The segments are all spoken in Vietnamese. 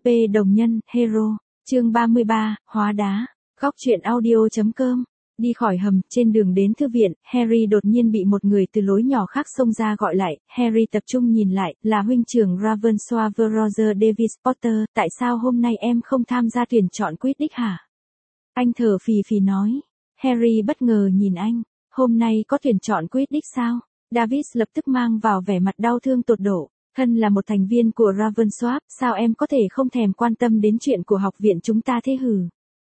đồng nhân, hero. Chương 33, hóa đá. Góc truyện audio.com. Đi khỏi hầm, trên đường đến thư viện, Harry đột nhiên bị một người từ lối nhỏ khác xông ra gọi lại. Harry tập trung nhìn lại, là huynh trưởng Ravensworth Roger Davis Potter. Tại sao hôm nay em không tham gia tuyển chọn Quidditch hả? Anh thở phì phì nói. Harry bất ngờ nhìn anh. Hôm nay có tuyển chọn Quidditch sao? Davis lập tức mang vào vẻ mặt đau thương tột độ. Thân là một thành viên của Ravensworth, sao em có thể không thèm quan tâm đến chuyện của học viện chúng ta thế hử?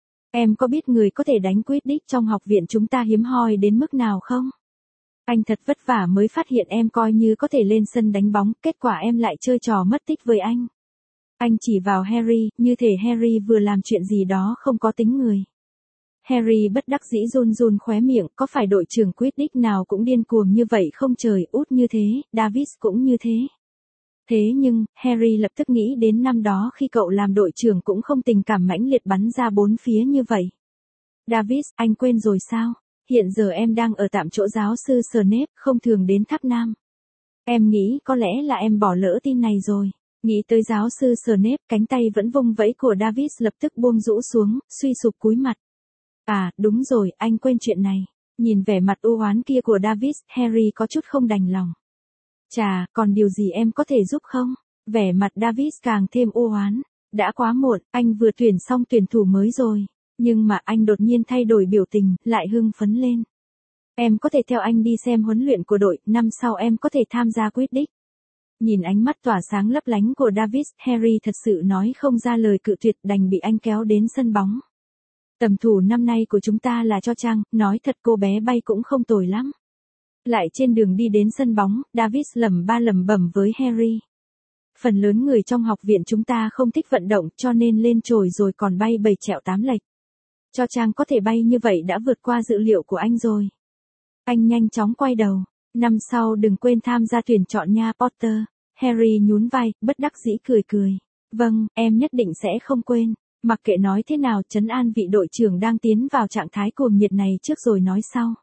Em có biết người có thể đánh Quidditch trong học viện chúng ta hiếm hoi đến mức nào không? Anh thật vất vả mới phát hiện em coi như có thể lên sân đánh bóng, kết quả em lại chơi trò mất tích với anh. Anh chỉ vào Harry, như thể Harry vừa làm chuyện gì đó không có tính người. Harry bất đắc dĩ run run khóe miệng, có phải đội trưởng Quidditch nào cũng điên cuồng như vậy không trời, út như thế, Davis cũng như thế. Thế nhưng, Harry lập tức nghĩ đến năm đó khi cậu làm đội trưởng cũng không tình cảm mãnh liệt bắn ra bốn phía như vậy. Davis, anh quên rồi sao? Hiện giờ em đang ở tạm chỗ giáo sư Snape, không thường đến Tháp Nam. Em nghĩ có lẽ là em bỏ lỡ tin này rồi. Nghĩ tới giáo sư Snape, cánh tay vẫn vung vẫy của Davis lập tức buông rũ xuống, suy sụp cúi mặt. À, đúng rồi, anh quên chuyện này. Nhìn vẻ mặt u oán kia của Davis, Harry có chút không đành lòng. Chà, còn điều gì em có thể giúp không? Vẻ mặt Davis càng thêm u oán. Đã quá muộn, anh vừa tuyển xong tuyển thủ mới rồi. Nhưng mà anh đột nhiên thay đổi biểu tình, lại hưng phấn lên. Em có thể theo anh đi xem huấn luyện của đội, năm sau em có thể tham gia Quidditch. Nhìn ánh mắt tỏa sáng lấp lánh của Davis, Harry thật sự nói không ra lời cự tuyệt, đành bị anh kéo đến sân bóng. Tầm thủ năm nay của chúng ta là Cho Chang, nói thật cô bé bay cũng không tồi lắm. Lại trên đường đi đến sân bóng, Davis lẩm bẩm với Harry. Phần lớn người trong học viện chúng ta không thích vận động cho nên lên chồi rồi còn bay 7 trẹo 8 lệch. Cho Chang có thể bay như vậy đã vượt qua dự liệu của anh rồi. Anh nhanh chóng quay đầu. Năm sau đừng quên tham gia tuyển chọn nha Potter. Harry nhún vai, bất đắc dĩ cười. Vâng, em nhất định sẽ không quên. Mặc kệ nói thế nào, trấn an vị đội trưởng đang tiến vào trạng thái cuồng nhiệt này trước rồi nói sau.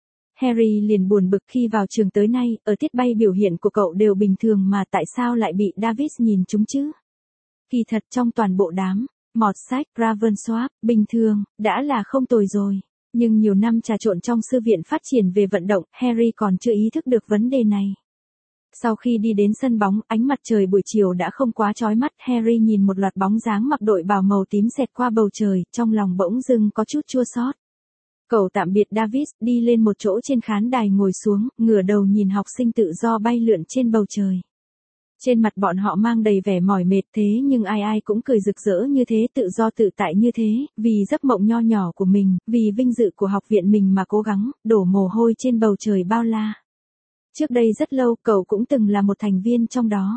Harry liền buồn bực khi vào trường tới nay, ở tiết bay biểu hiện của cậu đều bình thường mà tại sao lại bị Davis nhìn trúng chứ? Kỳ thật trong toàn bộ đám, mọt sách, Ravensworth, bình thường, đã là không tồi rồi. Nhưng nhiều năm trà trộn trong sư viện phát triển về vận động, Harry còn chưa ý thức được vấn đề này. Sau khi đi đến sân bóng, ánh mặt trời buổi chiều đã không quá chói mắt, Harry nhìn một loạt bóng dáng mặc đội bào màu tím xẹt qua bầu trời, trong lòng bỗng dưng có chút chua xót. Cậu tạm biệt Davis, đi lên một chỗ trên khán đài ngồi xuống, ngửa đầu nhìn học sinh tự do bay lượn trên bầu trời. Trên mặt bọn họ mang đầy vẻ mỏi mệt thế nhưng ai cũng cười rực rỡ như thế, tự do tự tại như thế, vì giấc mộng nho nhỏ của mình, vì vinh dự của học viện mình mà cố gắng, đổ mồ hôi trên bầu trời bao la. Trước đây rất lâu, cậu cũng từng là một thành viên trong đó.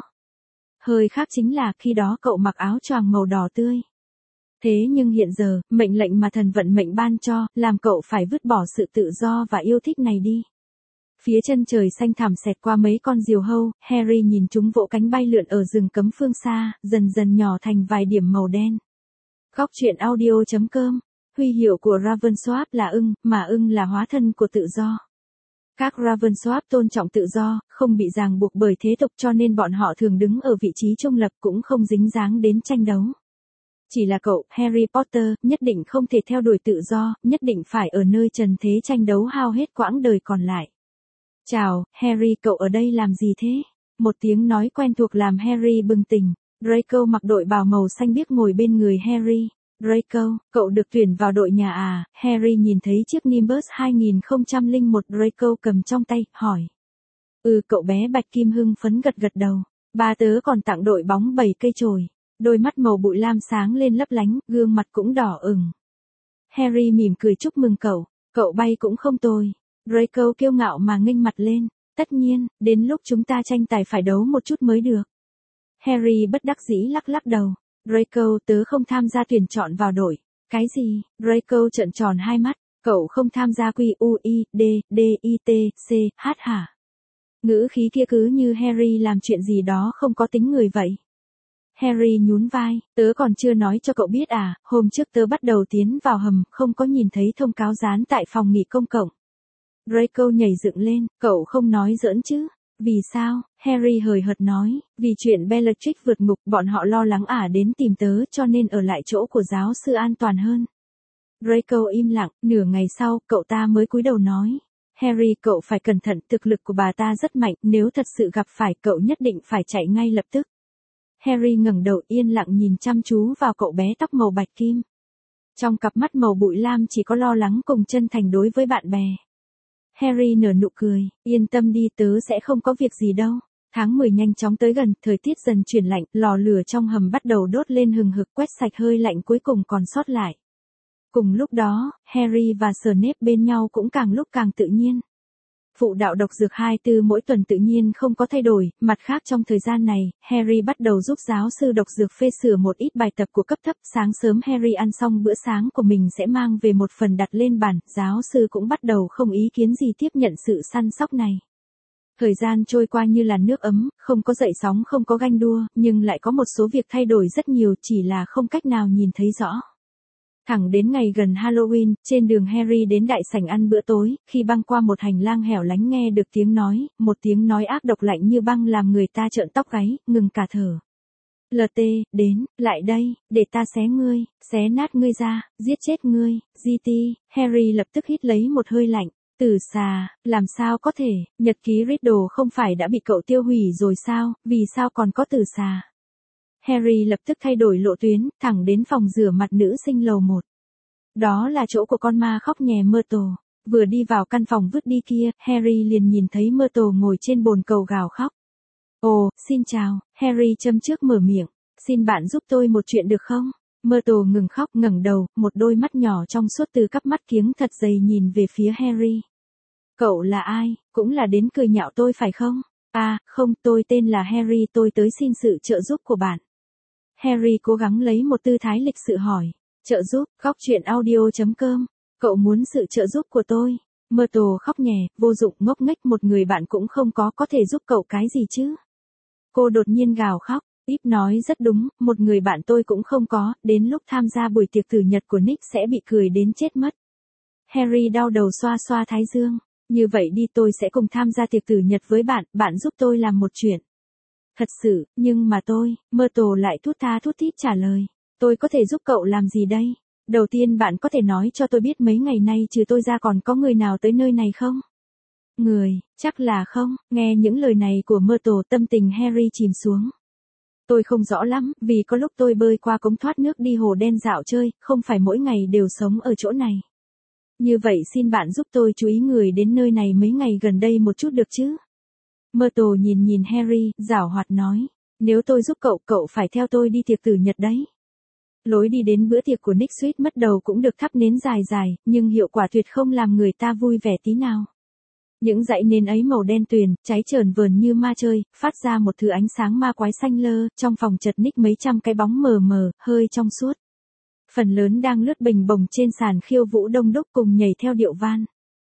Hơi khác chính là khi đó cậu mặc áo choàng màu đỏ tươi. Thế nhưng hiện giờ, mệnh lệnh mà thần vận mệnh ban cho, làm cậu phải vứt bỏ sự tự do và yêu thích này đi. Phía chân trời xanh thẳm xẹt qua mấy con diều hâu, Harry nhìn chúng vỗ cánh bay lượn ở rừng cấm phương xa, dần dần nhỏ thành vài điểm màu đen. Góc truyện audio.com. Huy hiệu của Ravensworth là ưng, mà ưng là hóa thân của tự do. Các Ravensworth tôn trọng tự do, không bị ràng buộc bởi thế tục cho nên bọn họ thường đứng ở vị trí trung lập cũng không dính dáng đến tranh đấu. Chỉ là cậu, Harry Potter, nhất định không thể theo đuổi tự do, nhất định phải ở nơi trần thế tranh đấu hao hết quãng đời còn lại. Chào, Harry, cậu ở đây làm gì thế? Một tiếng nói quen thuộc làm Harry bừng tỉnh. Draco mặc đội bào màu xanh biếc ngồi bên người Harry. Draco, cậu được tuyển vào đội nhà à? Harry nhìn thấy chiếc Nimbus 2001 Draco cầm trong tay, hỏi. Cậu bé Bạch Kim hưng phấn gật đầu. Ba tớ còn tặng đội bóng 7 cây chổi. Đôi mắt màu bụi lam sáng lên lấp lánh, gương mặt cũng đỏ ửng. Harry mỉm cười chúc mừng cậu bay cũng không tồi. Draco kiêu ngạo mà nghênh mặt lên. Tất nhiên, đến lúc chúng ta tranh tài phải đấu một chút mới được. Harry bất đắc dĩ lắc đầu. Draco, tớ không tham gia tuyển chọn vào đội. Cái gì? Draco trợn tròn hai mắt. Cậu không tham gia QUIDDITCH hả? Ngữ khí kia cứ như Harry làm chuyện gì đó không có tính người vậy. Harry nhún vai, tớ còn chưa nói cho cậu biết à, hôm trước tớ bắt đầu tiến vào hầm, không có nhìn thấy thông cáo dán tại phòng nghỉ công cộng. Draco nhảy dựng lên, cậu không nói giỡn chứ? Vì sao? Harry hời hợt nói, vì chuyện Bellatrix vượt ngục bọn họ lo lắng đến tìm tớ cho nên ở lại chỗ của giáo sư an toàn hơn. Draco im lặng, nửa ngày sau, cậu ta mới cúi đầu nói. Harry, cậu phải cẩn thận, thực lực của bà ta rất mạnh, nếu thật sự gặp phải cậu nhất định phải chạy ngay lập tức. Harry ngẩng đầu yên lặng nhìn chăm chú vào cậu bé tóc màu bạch kim. Trong cặp mắt màu bụi lam chỉ có lo lắng cùng chân thành đối với bạn bè. Harry nở nụ cười, yên tâm đi, tớ sẽ không có việc gì đâu. Tháng 10 nhanh chóng tới gần, thời tiết dần chuyển lạnh, lò lửa trong hầm bắt đầu đốt lên hừng hực quét sạch hơi lạnh cuối cùng còn sót lại. Cùng lúc đó, Harry và Snape bên nhau cũng càng lúc càng tự nhiên. Phụ đạo độc dược 24 mỗi tuần tự nhiên không có thay đổi, mặt khác trong thời gian này, Harry bắt đầu giúp giáo sư độc dược phê sửa một ít bài tập của cấp thấp. Sáng sớm Harry ăn xong bữa sáng của mình sẽ mang về một phần đặt lên bàn, giáo sư cũng bắt đầu không ý kiến gì tiếp nhận sự săn sóc này. Thời gian trôi qua như là nước ấm, không có dậy sóng không có ganh đua, nhưng lại có một số việc thay đổi rất nhiều chỉ là không cách nào nhìn thấy rõ. Thẳng đến ngày gần Halloween, trên đường Harry đến đại sảnh ăn bữa tối, khi băng qua một hành lang hẻo lánh nghe được một tiếng nói ác độc lạnh như băng làm người ta trợn tóc gáy, ngừng cả thở. LT, đến, lại đây, để ta xé nát ngươi ra, giết chết ngươi, GT, Harry lập tức hít lấy một hơi lạnh. Tử xà, làm sao có thể, nhật ký Riddle không phải đã bị cậu tiêu hủy rồi sao, vì sao còn có tử xà? Harry lập tức thay đổi lộ tuyến, thẳng đến phòng rửa mặt nữ sinh lầu 1. Đó là chỗ của con ma khóc nhè Myrtle. Vừa đi vào căn phòng vứt đi kia, Harry liền nhìn thấy Myrtle ngồi trên bồn cầu gào khóc. Ồ, xin chào, Harry châm trước mở miệng. Xin bạn giúp tôi một chuyện được không? Myrtle ngừng khóc ngẩng đầu, một đôi mắt nhỏ trong suốt từ cắp mắt kiếng thật dày nhìn về phía Harry. Cậu là ai, cũng là đến cười nhạo tôi phải không? À, không, tôi tên là Harry, tôi tới xin sự trợ giúp của bạn. Harry cố gắng lấy một tư thái lịch sự hỏi. Trợ giúp, góc chuyện audio.com. Cậu muốn sự trợ giúp của tôi. Myrtle khóc nhè, vô dụng ngốc nghếch, một người bạn cũng không có thể giúp cậu cái gì chứ. Cô đột nhiên gào khóc. Pip nói rất đúng, một người bạn tôi cũng không có, đến lúc tham gia buổi tiệc tử nhật của Nick sẽ bị cười đến chết mất. Harry đau đầu xoa xoa thái dương. Như vậy đi, tôi sẽ cùng tham gia tiệc tử nhật với bạn, bạn giúp tôi làm một chuyện. Thật sự, nhưng mà Myrtle lại thút tha thút thít trả lời. Tôi có thể giúp cậu làm gì đây? Đầu tiên bạn có thể nói cho tôi biết mấy ngày nay trừ tôi ra còn có người nào tới nơi này không? Người, chắc là không. Nghe những lời này của Myrtle, tâm tình Harry chìm xuống. Tôi không rõ lắm, vì có lúc tôi bơi qua cống thoát nước đi hồ đen dạo chơi, không phải mỗi ngày đều sống ở chỗ này. Như vậy xin bạn giúp tôi chú ý người đến nơi này mấy ngày gần đây một chút được chứ? Myrtle nhìn Harry, giảo hoạt nói. Nếu tôi giúp cậu phải theo tôi đi tiệc tử nhật đấy. Lối đi đến bữa tiệc của Nick suýt mất đầu cũng được thắp nến dài, nhưng hiệu quả tuyệt không làm người ta vui vẻ tí nào. Những dãy nến ấy màu đen tuyền, cháy chờn vờn như ma chơi, phát ra một thứ ánh sáng ma quái xanh lơ, trong phòng chật ních mấy trăm cái bóng mờ mờ, hơi trong suốt. Phần lớn đang lướt bình bồng trên sàn khiêu vũ đông đúc cùng nhảy theo điệu van.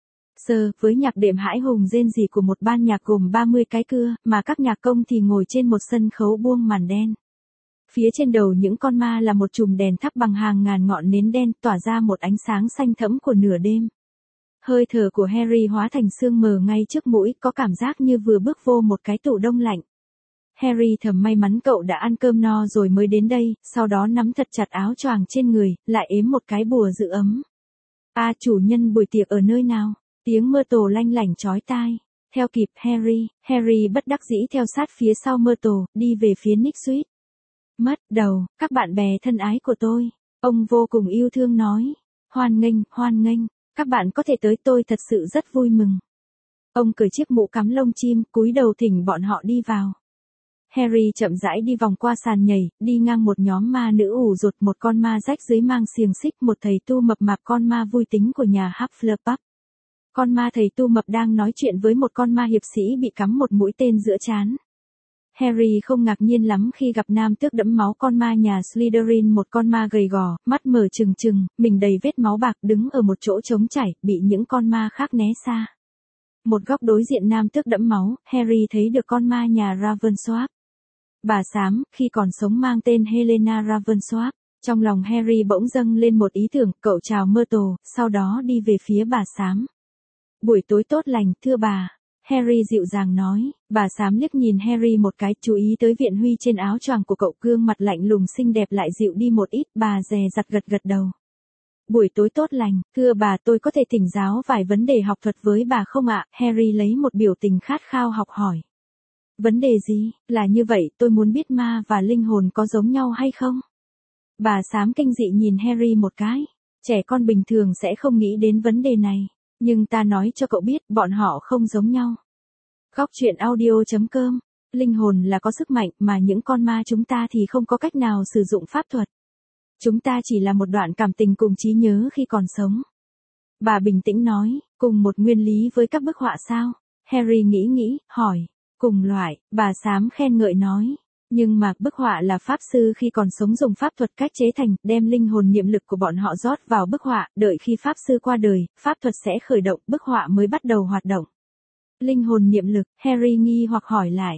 Với nhạc đệm hãi hùng rên rỉ của một ban nhạc gồm 30 cái cưa, mà các nhạc công thì ngồi trên một sân khấu buông màn đen. Phía trên đầu những con ma là một chùm đèn thắp bằng hàng ngàn ngọn nến đen tỏa ra một ánh sáng xanh thẫm của nửa đêm. Hơi thở của Harry hóa thành sương mờ ngay trước mũi, có cảm giác như vừa bước vô một cái tủ đông lạnh. Harry thầm may mắn cậu đã ăn cơm no rồi mới đến đây, sau đó nắm thật chặt áo choàng trên người, lại ếm một cái bùa giữ ấm. Chủ nhân buổi tiệc ở nơi nào? Tiếng Myrtle lanh lảnh chói tai. Theo kịp Harry bất đắc dĩ theo sát phía sau Myrtle, đi về phía Nick suýt mất đầu. Các bạn bè thân ái của tôi, ông vô cùng yêu thương nói. Hoan nghênh, các bạn có thể tới, tôi thật sự rất vui mừng. Ông cởi chiếc mũ cắm lông chim, cúi đầu thỉnh bọn họ đi vào. Harry chậm rãi đi vòng qua sàn nhảy, đi ngang một nhóm ma nữ ủ rột, một con ma rách dưới mang xiềng xích, một thầy tu mập mạp con ma vui tính của nhà Hufflepuff. Con ma thầy tu mập đang nói chuyện với một con ma hiệp sĩ bị cắm một mũi tên giữa trán. Harry không ngạc nhiên lắm khi gặp nam tước đẫm máu con ma nhà Slytherin, một con ma gầy gò, mắt mở trừng trừng, mình đầy vết máu bạc, đứng ở một chỗ trống trải, bị những con ma khác né xa. Một góc đối diện nam tước đẫm máu, Harry thấy được con ma nhà Ravensworth. Bà xám, khi còn sống mang tên Helena Ravensworth. Trong lòng Harry bỗng dâng lên một ý tưởng, cậu chào Myrtle, sau đó đi về phía bà xám. Buổi tối tốt lành, thưa bà. Harry dịu dàng nói, bà xám liếc nhìn Harry một cái, chú ý tới viện huy trên áo choàng của cậu, gương mặt lạnh lùng xinh đẹp lại dịu đi một ít, bà dè dặt gật gật đầu. Buổi tối tốt lành, thưa bà, tôi có thể thỉnh giáo vài vấn đề học thuật với bà không ạ? Harry lấy một biểu tình khát khao học hỏi. Vấn đề gì? Là như vậy, tôi muốn biết ma và linh hồn có giống nhau hay không? Bà xám kinh dị nhìn Harry một cái. Trẻ con bình thường sẽ không nghĩ đến vấn đề này. Nhưng ta nói cho cậu biết, bọn họ không giống nhau. Góc truyện audio.com. Linh hồn là có sức mạnh mà những con ma chúng ta thì không có cách nào sử dụng pháp thuật. Chúng ta chỉ là một đoạn cảm tình cùng trí nhớ khi còn sống. Bà bình tĩnh nói, cùng một nguyên lý với các bức họa sao? Harry nghĩ, hỏi. Cùng loại, bà xám khen ngợi nói. Nhưng mà bức họa là pháp sư khi còn sống dùng pháp thuật cách chế thành, đem linh hồn niệm lực của bọn họ rót vào bức họa, đợi khi pháp sư qua đời, pháp thuật sẽ khởi động, bức họa mới bắt đầu hoạt động. Linh hồn niệm lực, Harry nghi hoặc hỏi lại.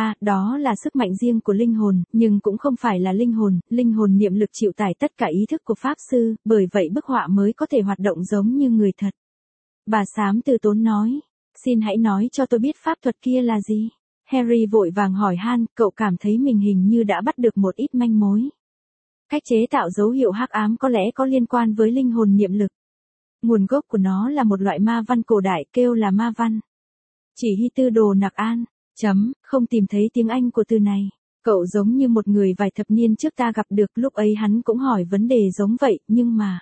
Đó là sức mạnh riêng của linh hồn, nhưng cũng không phải là linh hồn niệm lực chịu tải tất cả ý thức của pháp sư, bởi vậy bức họa mới có thể hoạt động giống như người thật. Bà xám từ tốn nói, xin hãy nói cho tôi biết pháp thuật kia là gì. Harry vội vàng hỏi han, cậu cảm thấy mình hình như đã bắt được một ít manh mối. Cách chế tạo dấu hiệu hắc ám có lẽ có liên quan với linh hồn niệm lực. Nguồn gốc của nó là một loại ma văn cổ đại kêu là ma văn. Chỉ hy tư đồ nặc an. Không tìm thấy tiếng Anh của từ này. Cậu giống như một người vài thập niên trước ta gặp được, lúc ấy hắn cũng hỏi vấn đề giống vậy, nhưng mà...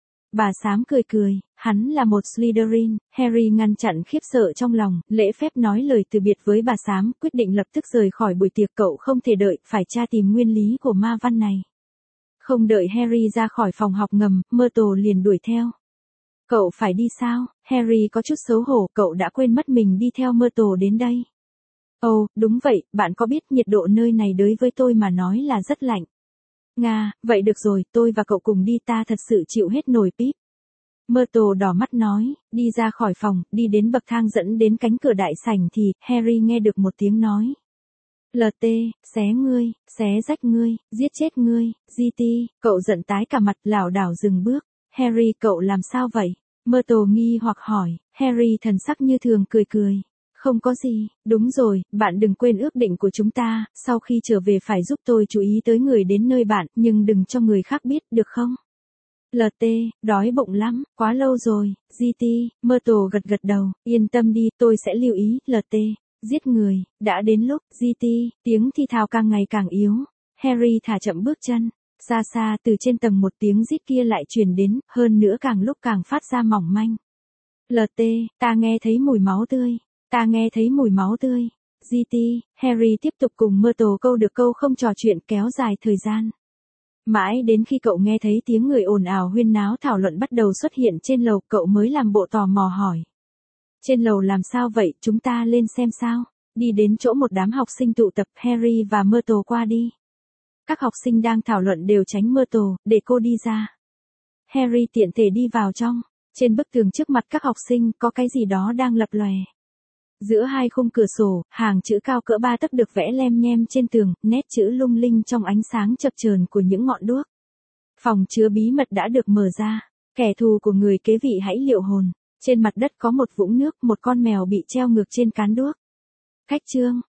Bà xám cười, hắn là một Slytherin. Harry ngăn chặn khiếp sợ trong lòng, lễ phép nói lời từ biệt với bà xám, quyết định lập tức rời khỏi buổi tiệc. Cậu không thể đợi, phải tra tìm nguyên lý của ma văn này. Không đợi Harry ra khỏi phòng học ngầm, Myrtle liền đuổi theo. Cậu phải đi sao? Harry có chút xấu hổ, cậu đã quên mất mình đi theo Myrtle đến đây. Ồ, đúng vậy, bạn có biết nhiệt độ nơi này đối với tôi mà nói là rất lạnh. Vậy được rồi, tôi và cậu cùng đi, ta thật sự chịu hết nổi Pip. Myrtle đỏ mắt nói, đi ra khỏi phòng, đi đến bậc thang dẫn đến cánh cửa đại sảnh thì, Harry nghe được một tiếng nói. LT, xé ngươi, xé rách ngươi, giết chết ngươi, GT, cậu giận tái cả mặt, lảo đảo dừng bước. Harry, cậu làm sao vậy? Myrtle nghi hoặc hỏi, Harry thần sắc như thường cười. Không có gì, đúng rồi, bạn đừng quên ước định của chúng ta, sau khi trở về phải giúp tôi chú ý tới người đến nơi bạn, nhưng đừng cho người khác biết, được không? LT, đói bụng lắm, quá lâu rồi, GT, Myrtle gật đầu, yên tâm đi, tôi sẽ lưu ý, LT, giết người, đã đến lúc, GT, tiếng thi thào càng ngày càng yếu, Harry thả chậm bước chân, xa từ trên tầng một tiếng rít kia lại truyền đến, hơn nữa càng lúc càng phát ra mỏng manh. LT, ta nghe thấy mùi máu tươi. Ta nghe thấy mùi máu tươi. GT, Harry tiếp tục cùng Myrtle câu được câu không trò chuyện kéo dài thời gian. Mãi đến khi cậu nghe thấy tiếng người ồn ào huyên náo thảo luận bắt đầu xuất hiện trên lầu, cậu mới làm bộ tò mò hỏi. Trên lầu làm sao vậy, chúng ta lên xem sao? Đi đến chỗ một đám học sinh tụ tập, Harry và Myrtle qua đi. Các học sinh đang thảo luận đều tránh Myrtle, để cô đi ra. Harry tiện thể đi vào trong. Trên bức tường trước mặt các học sinh có cái gì đó đang lập lòe. Giữa hai khung cửa sổ, hàng chữ cao cỡ 3 tấc được vẽ lem nhem trên tường, nét chữ lung linh trong ánh sáng chập chờn của những ngọn đuốc. Phòng chứa bí mật đã được mở ra. Kẻ thù của người kế vị hãy liệu hồn. Trên mặt đất có một vũng nước, một con mèo bị treo ngược trên cán đuốc. Cách chương.